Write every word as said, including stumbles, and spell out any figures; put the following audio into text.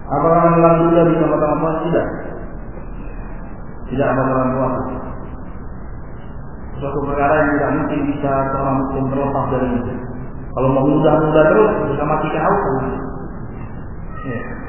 Apakah amalan dunia bisa membatalkan puasa? Tidak. Tidak membatalkan puasa. Suatu perkara yang tidak mungkin bisa seorang muslim terlepas dari itu. Kalau mau mudah-mudah terus bisa matikan haus. Ya.